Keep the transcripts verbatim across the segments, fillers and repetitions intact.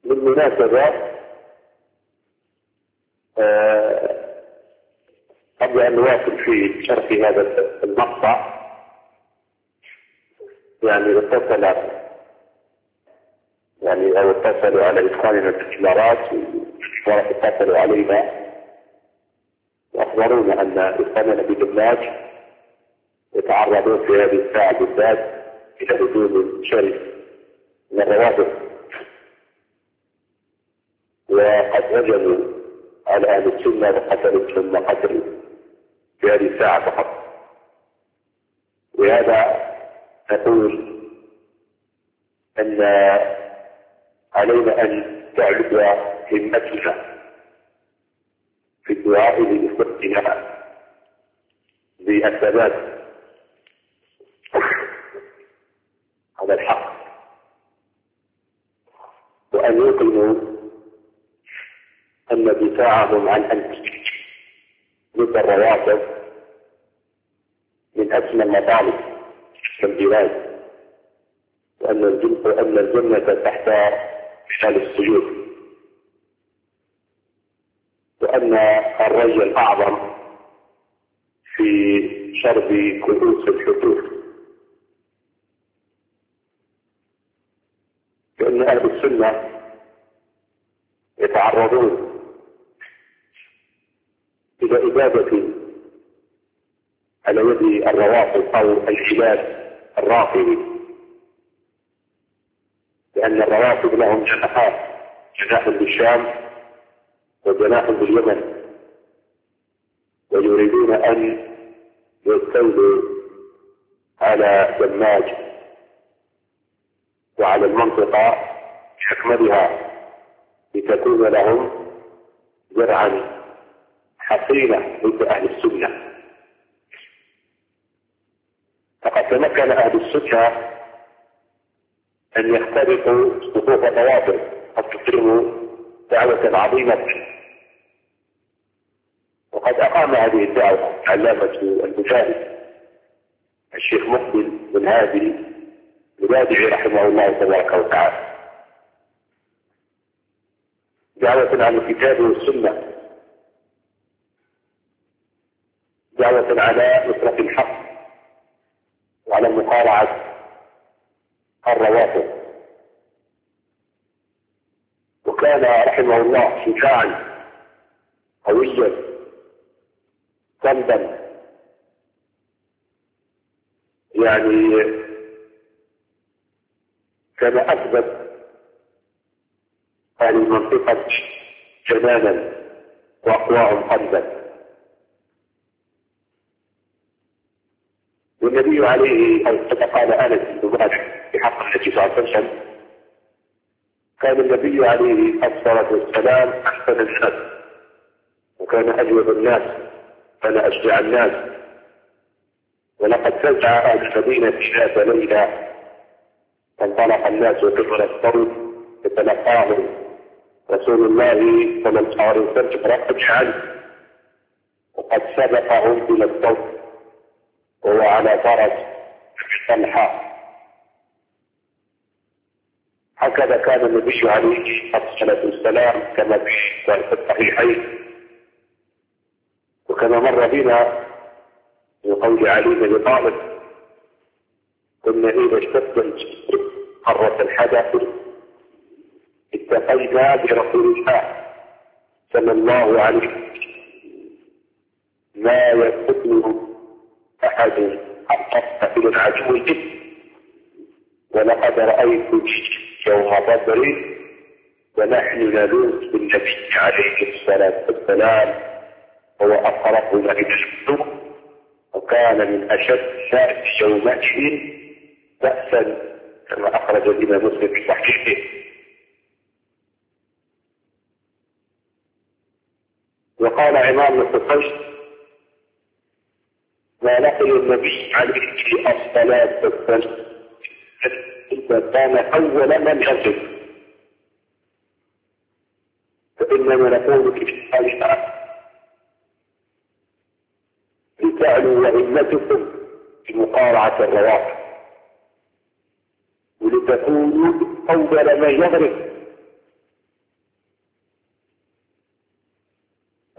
بالمناسبة آه قبل أن نواصل في شرح هذا المقطع، يعني اتصل يعني أو اتصلوا على إخواننا في الإمارات واتصلوا علينا وأخبرونا أن إخواننا في دماج يتعرضون في هذه الساعة بالذات إلى هجوم شرس من الروابط، وقد هجموا على أهل السنة وقتلوا ثم قتلوا في هذه الساعة فقط. ولهذا نقول أن علينا أن تعلو همتنا في الدعاء لإخوتنا بالثبات على الحق، وأن يوقنوا أن دفاعهم عن أنفسهم ضد الرواتب من أسمى المطالب في البلاد، وأن وأن الجنة تحت خلال السجود، وأن الرجل الأعظم في شرب كؤوس الحدود، لأن أهل السنة يتعرضون إلى إبادة على يد الروافض أو العباد الرافضي، لأن الروافض لهم جناحات، جناح بالشام وجناح باليمن، ويريدون أن يستولوا على دماج وعلى المنطقة بأكملها لتكون لهم زرعا حصينة ضد أهل السنة. فقد تمكن أهل السنة أن يخترقوا صفوف الروابط، قد تقيموا دعوة عظيمة، وقد أقام هذه الدعوة علامة المجاهد الشيخ مقبل بن هادي الوادعي رحمه الله تبارك وتعالى، دعوة على الكتاب والسنة، دعوة على نصرة الحق وعلى مقارعة الروافض. وكان رحمه الله شجاعا قويا صلبا، يعني كان أثبت أهل المنطقة جنانا وأقواهم قلبا. والنبي عليه كما قال أنس بن مالك في حق النبي صلى الله عليه وسلم، كان النبي عليه الصلاة والسلام أحسن الناس، وكان أجود الناس، كان أشجع الناس. ولقد فزع أهل المدينة ذات ليلة، فانطلق الناس وكبر الصوت يتلقاهم رسول الله صلى الله عليه وسلم رقب عنه، وقد سبقهم إلى الصوت وهو على فرس طلحة. هكذا كان النبي عليه الصلاة والسلام كما في الصحيحين، وكما مر بنا من قول علي بن ابي طالب: كنا إذا اشتد الجسر قرة الحدث اتقينا برسول الله صلى الله عليه وسلم ما يستثمر أحد القصة إلى العدو الجد، ولقد رأيت يوم بدر ونحن نلوذ بالنبي عليه الصلاة والسلام هو أقربنا إلى الشدوق، وكان من أشد الناس يومئذ بأسا كما أخرج الإمام مسلم في صحيحه. وقال عمام بن حصين: ما لقي النبي عليه الصلاة والسلام إذا كان أول من يصل، فإننا نقول في الحالة لتعلوا وهمتكم في مقارعة الروافض، ولتكونوا أول من يضرب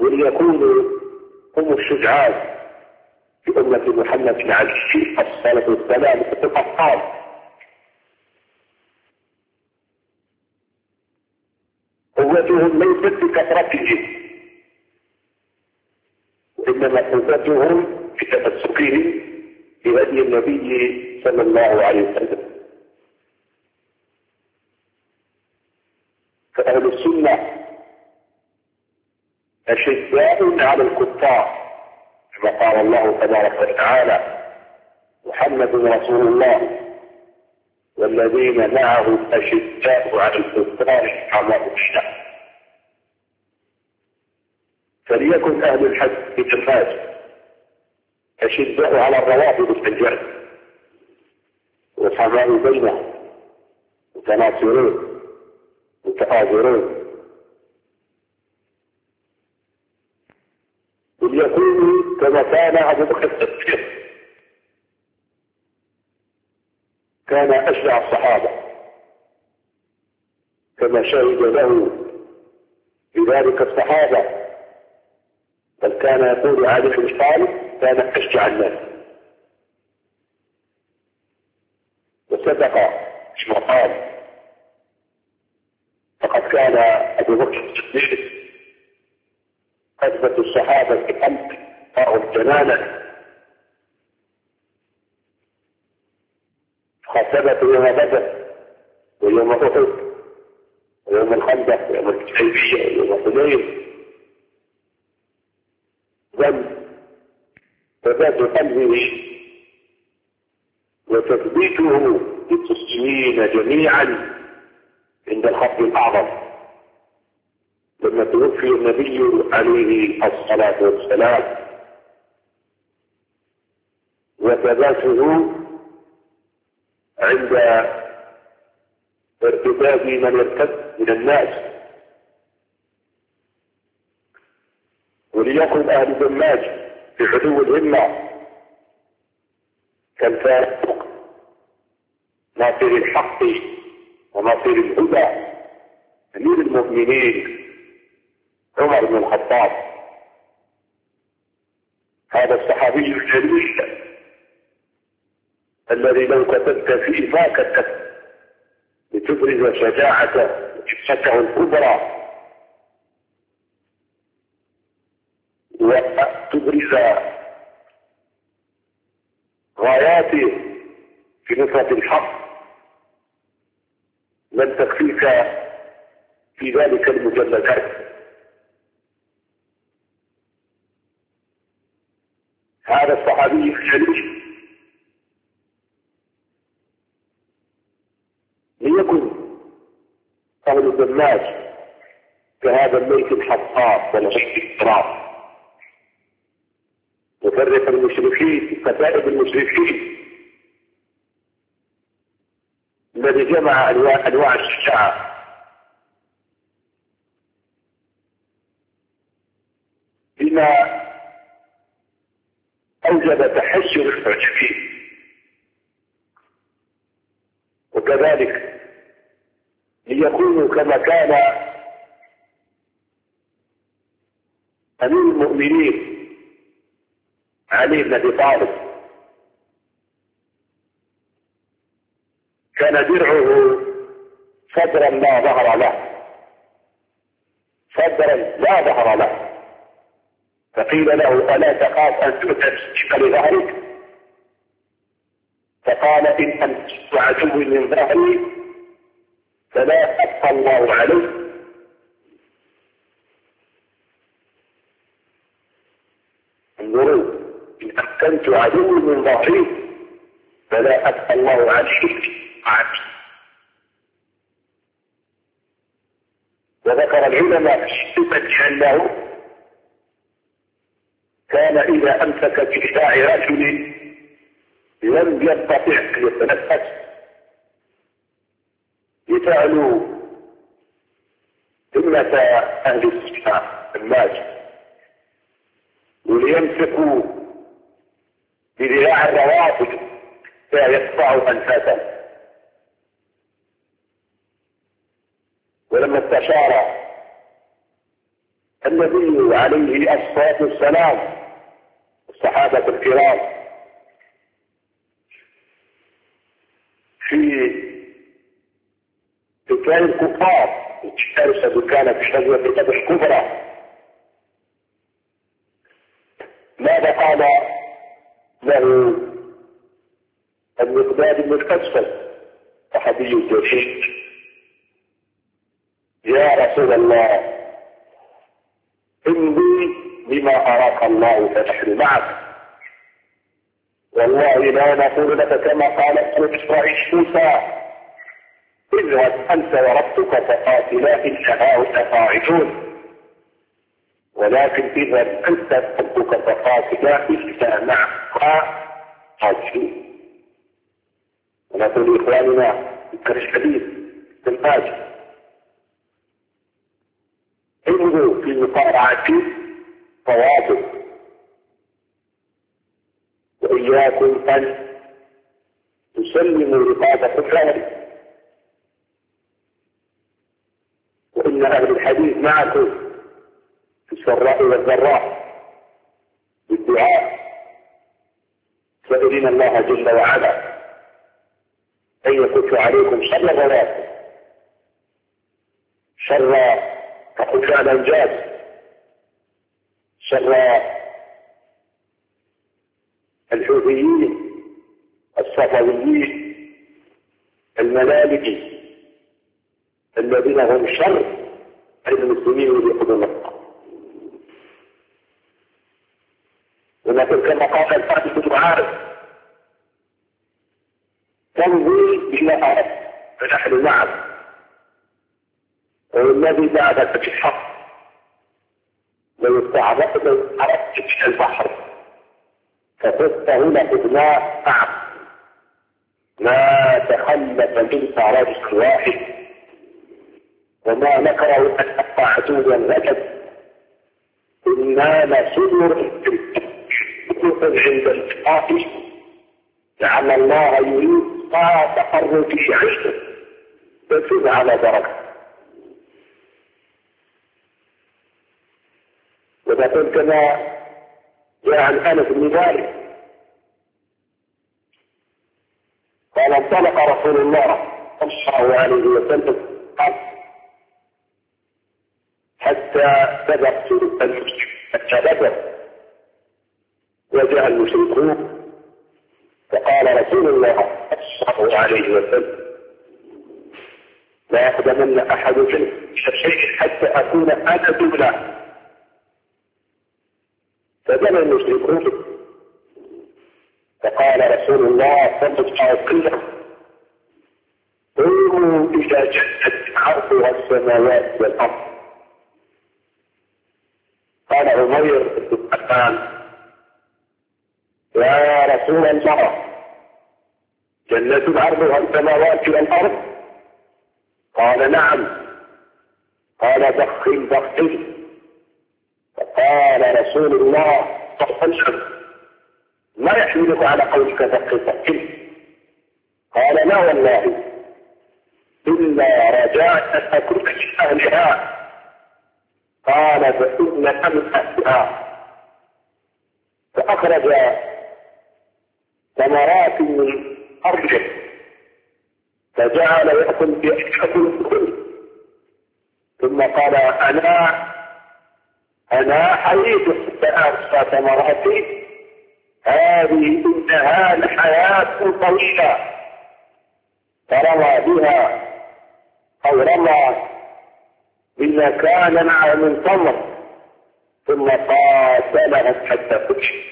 وليكونوا هم الشجعان في أمة محمد عليه الصلاة والسلام في الأبطال. قوتهم ليست بكثرتهم، وإنما قوتهم في تمسكهم بهدي النبي صلى الله عليه وسلم. فأهل السنة أشداء على الكفار كما قال الله تبارك وتعالى: محمد رسول الله والذين معه أشداء على الكفار رحماء الشام. فليكن أهل الحج في الناس أشداء على الروابط الفجار رحماء بينهم متناصرون متآزرون، وليكونوا كما كان أبو بكر الصديق، كان أشجع الصحابة كما شهد له بذلك الصحابة، بل كان يقول علي بن طالب كان أشجع الناس. وصدق كما قال: فقد كان أبو بكر الصديق أثبت الصحابة في قلب طاعوا جنانا، خاصبته يوم بدر ويوم أحد ويوم الخندق ويوم الحديبية ويوم حنين، ذنب ثبات قلبه وتثبيته للمسلمين جميعا عند الخط الأعظم لما توفي النبي عليه الصلاة والسلام، وثباته عند ارتداد من يرتد من الناس. وليكن أهل دماج في عدو الهمة كالفاروق ناصر الحق وناصر الهدى أمير المؤمنين عمر بن الخطاب، هذا الصحابي الجليل الذي لو كتبت فيه ما كتبت لتبرز شجاعته وجبسته الكبرى وتبرز غاياته في نصرة الحق، لن تكفيك في ذلك المجلدات. هذا الصحابي الجليل ليكن أهل الدماج كهذا الميت الحطاب والغيث التراب، مفرق المشركين كتائب المشركين الذي جمع أنواع, أنواع الشجاعة بما أوجب تحشر المعجبين. وكذلك ليكونوا كما كان أمير المؤمنين علي بن أبي طالب، كان درعه صدرا لا ظهر له، صدرا لا ظهر له، فقيل له: ألا تخاف أن تؤتى بقبل ظهرك؟ فقال: إن أمسكت عدو من ظهري فلا أبقى الله عليه. انظروا: إن أمكنت عدو من ظهري فلا أبقى الله عليه. وذكر العلماء في صفة أنه كان إذا أمسك برداء رجل لم يستطع أن يتنفس لتعلو همة أهل السماء الناس، وليمسكوا بذراع الروافد لا يقطع أنفاسهم. ولما استشار النبي عليه الصلاة والسلام الصحابة الكرام في دكان الكفار اشترس دكان في غزوة بدر الكبرى ماذا قال له المقداد بن الأسود صحابي الجليل يا رسول الله امضي بما أراك الله فنحن معك والله لا نقول لك كما قالت إسرائيل موسى اذهب أنت وربك فقاتلا إن هؤلاء قاعدون ولكن اذهب أنت وربك فقاتلا إن معك قاتلون ونقول لإخواننا ذكر الحديث في الفاجر انظروا في مقارعة طوابق وإياكم أن تسلموا رقابة الفعل وإن أهل الحديث معكم في السراء والضراء بالدعاء سائلين الله جل وعلا أن يكف عليكم شر غواتكم شر كخفاء الأنجاز شر الحوثيين الصفويين الملالكي الذين هم شر المسلمين يأخذون الحق ولكن كما قال الحادث بن عارف تمضي بما أردت فنحن معك والذي بعدك في الحق لو استعرضت أردت في البحر فقدته لقدناه معك ما تخلف منك رجل واحد وما نكره أن أقطع عدوا رجل إنا لصدر عند الإسقاط لعل الله يريد ما تقر في عيشه فسد على درجة وذلك كما جاء عن أنس بن مالك قال انطلق رسول الله صلى الله عليه وسلم حتى بدأ سورة المسلم حتى بدأ وجاء المشركون فقال رسول الله صلى الله عليه وسلم لا يقدمن أحد في شيء حتى أكون أنا دولة فجاء المشركون فقال رسول الله صلى الله عليه وسلم قوموا إلى جنة عرضها السماوات والأرض قال عمير بن عفان يا رسول الله جنة عرضها السماوات والأرض قال نعم قال دخل دخل فقال رسول الله صلى الله عليه وسلم ما يحملك على قولك دخل دخل قال لا والله إلا رجاء أن أكون من أهلها قال فإن أمن أهلها فأخرج ثمرات من أرضه فجعل يأكل بأكل الكل ثم قال أنا أنا حييت فأخشى ثمراتي هذه إنها لحياة طويلة فرمى بها أو رمى بما كان معه من تمر ثم قاتلهم حتى كشف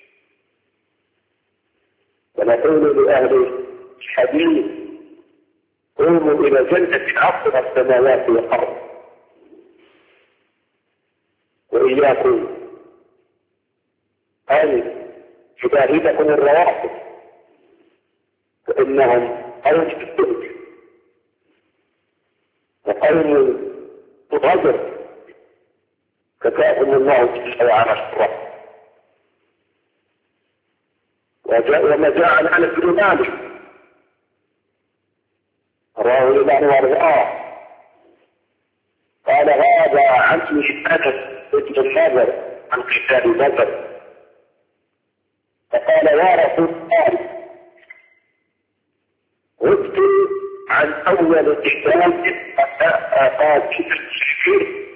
ونقول لأهل الحديث قوموا إلى جنة عرضها السماوات والأرض وإياكم أن تباهدكم الروافض فإنهم قوم في الدنيا وقوم غدر كفاهم الله جل وعلا الشر وما جاء عن انس بن مالك رواه الامام وارضاه قال هذا عمي انس ابن النذر عن قتال بدر، فقال يا رسول الله غبت عن أول قتال قاتل المشركين،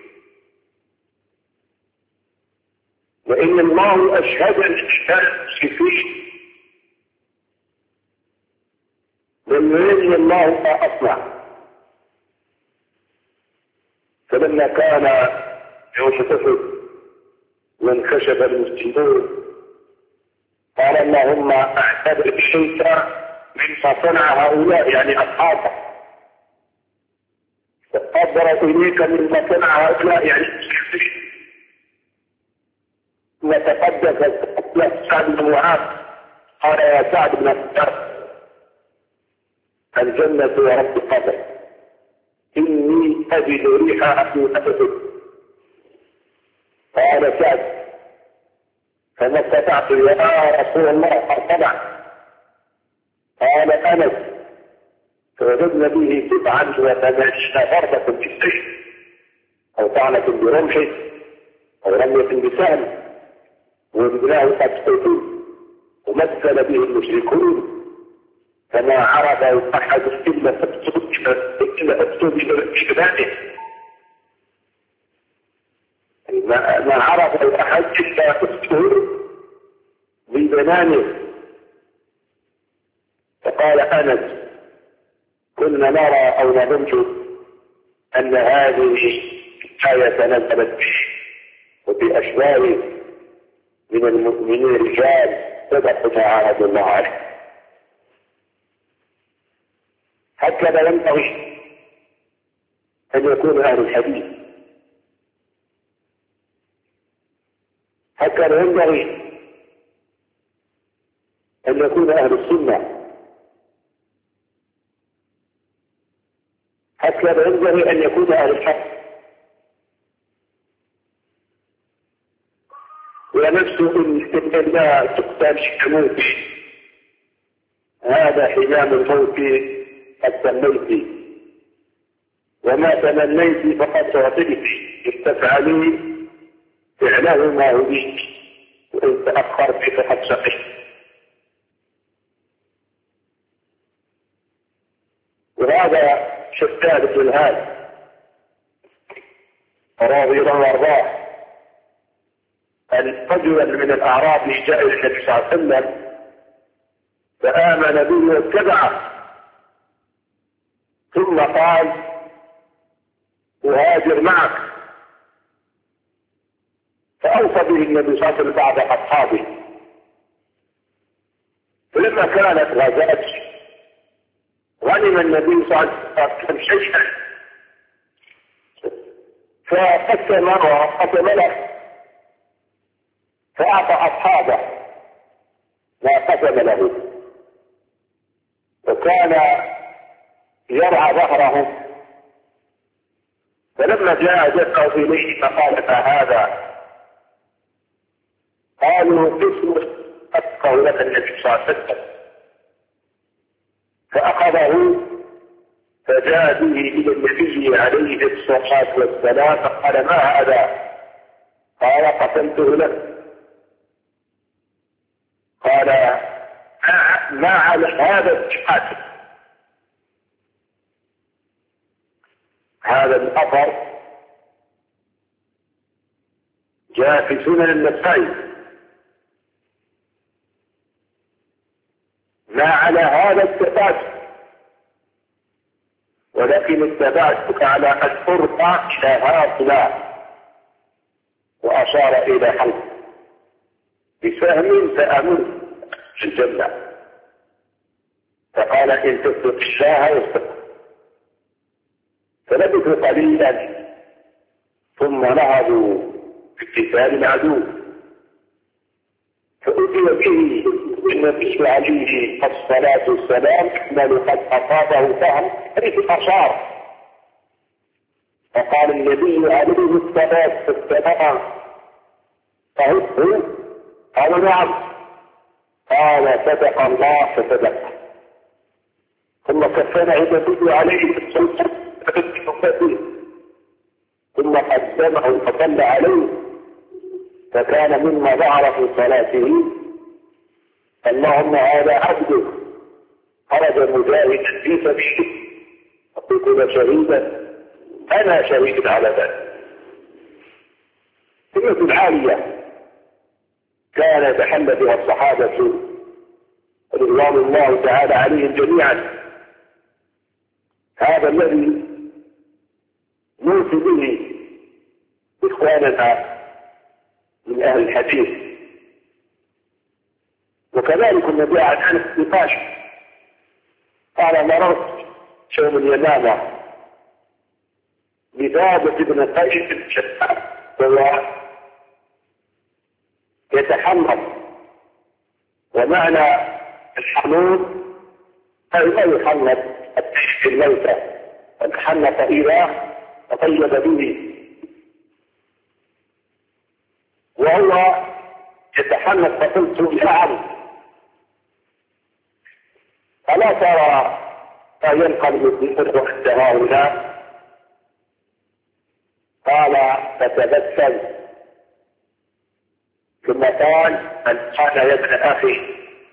وإن الله أشهد قتال المشركين لم يرني الله ما أصنع. فلما كان يوم أحد وانكشف المسلمون قال اللهم اعتبر بشيء مما صنع هؤلاء يعني أصحابه، فقدر إليك مما صنع هؤلاء يعني المسلمين، وتقدس سعد بن معاذ قال يا سعد بن معاذ الجنة يا رب قدر إني أجد ريحها في أحد. قال سعد فما استطعت يا رسول الله ارتبع. قال أنس فوجدنا به تبعا وثمانين ضربة بالسيف أو طعنة برمح أو رمية بسهم، وابناه قد قتل ومثل به المشركون، فما عرف أحد إلا إلا أكتب بإبنائه، ما عرف أحد إلا أكتب ببنانه. فقال أنس كنا نرى أو نظن أن هذه الآية نزلت به وفي أشباه من المؤمنين رجال صدقوا ما عاهدوا الله عليه. هكذا ينبغي أن يكون أهل الحديث، هكذا ينبغي أن يكون أهل السنة، هكذا ينبغي أن يكون أهل الحق. ونفس إن لا تقتل حموت هذا حمام الموت قد سميت، وما تمنيت فقد تعطيت، استفعلي فعله ما هديت، وإن تأخرت فقد شقيت. وهذا شتان بن الهاد رضي الله وارضاه أن رجلا من الأعراب جاء إلى النبي صلى الله عليه وسلم فآمن به واتبعه، ثم قال أهاجر معك، فأوصى به النبي صلى الله عليه وسلم بعض أصحابه. فلما كانت غزاة غنم النبي صلى الله عليه وسلم شيئا فقسم وقسم له فأعطى أصحابه ما قسم له، وكان يرعى ظهرهم. فلما جاء جاءوا إليه فقال فهذا، قالوا قسم أتقوا لك النبي صلى الله عليه وسلم، فأخذه فجاء به إلى النبي عليه الصلاة والسلام فقال ما هذا؟ قال قسمته لك. قال ما على هذا الاتحاد. هذا الأثر جاء في سنن النسائي، ما على هذا التفات، ولكن اتبعتك على أن أرقى إلى هؤلاء، وأشار إلى حلق بسهم فأمن في الجنة. فقال إن تتق الله يصدق. فلبثوا قليلا ثم نهضوا في اقتتال العدو، فأتي به النبي عليه الصلاة والسلام أنه قد أصابه سهم في الأشار، فقال النبي عليه الصلاة والسلام فهبه؟ قال نعم. قال صدق الله فصدق. ثم كفن النبي عليه الصلاة والسلام ثم قدمه فصلى عليه فكان مما ظهر في صلاته: اللهم هذا عبدك خرج مجاهدا في سبيلك يكون شهيدا، أنا شهيد على ذلك. كلمة عالية كان يتحلى بها الصحابة رضوان الله تعالى عليهم جميعا. هذا الذي نوصي به إخواننا من أهل الحديث. وكذلك النبي عن أنس نقاش قال: مررت يوم اليمامة بثابت بن قيس الشتات وهو يتحمل، ومعنى الحنون أي لا يحنط التحت الموتى، وتحنط إذا تطيب به، وهو يتحنط. فقلت: يا عم ألا ترى فينقلب الذكر عند هؤلاء؟ قال: فتبسم ثم قال: من قال يا ابن أخي،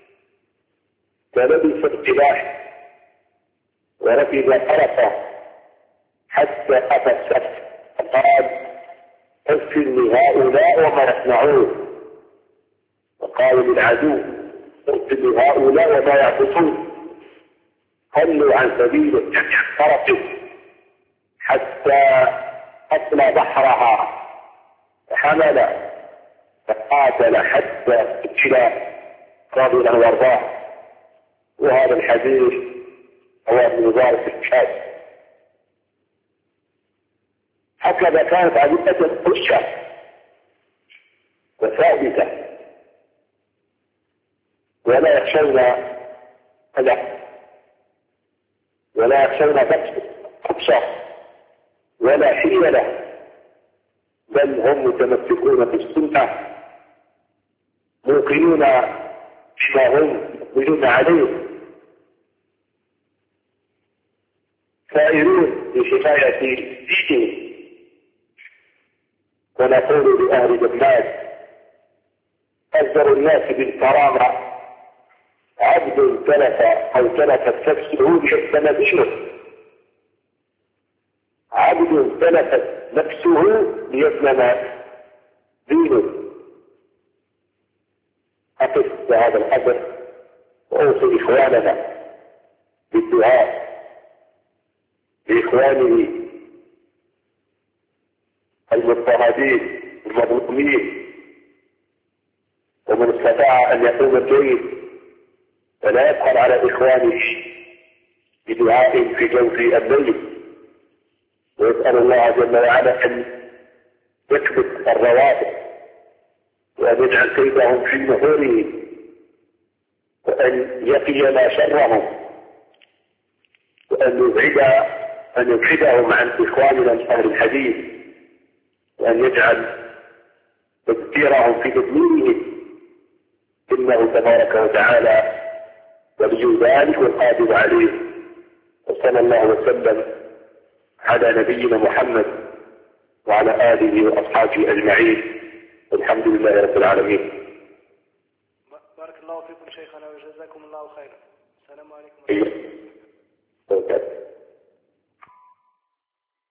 فلبس السلاح وركب فرسه حتى أتى السبت، فقال: اغفر لهؤلاء وما يصنعون. وقال للعدو: اغفر لهؤلاء وما يعبثون. خلوا عن سبيله، يعني عن فرسه، حتى أطلى بحرها فحمل فقاتل حتى قتل رضي الله وارضاه. وهذا الحديث هو من وزارة الشهاد. هكذا كانت عدة قشة وثابتة، ولا يخشون هذا، ولا يخشون بطشة ولا حيلة، بل هم متمسكون بالسنة، موقنون بما هم يقبلون عليه، سائرون بحماية دينهم. ونقول لأهل جماد: أصدر الناس بالكرامة عبد تلف أو تلفت نفسه ليسلم دينه، عبد تلفت نفسه ليسلم دينه. أقف بهذا القدر وأوصي إخواننا بالدعاء لإخوانه المضطهدين المظلومين، ومن استطاع أن يقوم الجيد فلا يبخل على إخوانه بدعاء في جوف الليل، ويسأل الله جل وعلا أن يكبت الروابط، وأن يجعل كيدهم في نحورهم، وأن يقي ما شرهم، وأن يبعد أن يبعدهم عن إخواننا من أهل الحديث، وأن يجعل تذكيرهم في تدميرهم، إنه تبارك وتعالى ولي ذلك والقادر عليه. وصلى الله وسلم على نبينا محمد وعلى آله وأصحابه أجمعين، والحمد لله رب العالمين. بارك الله فيكم شيخنا وجزاكم الله خيرا. السلام عليكم ورحمة الله وبركاته.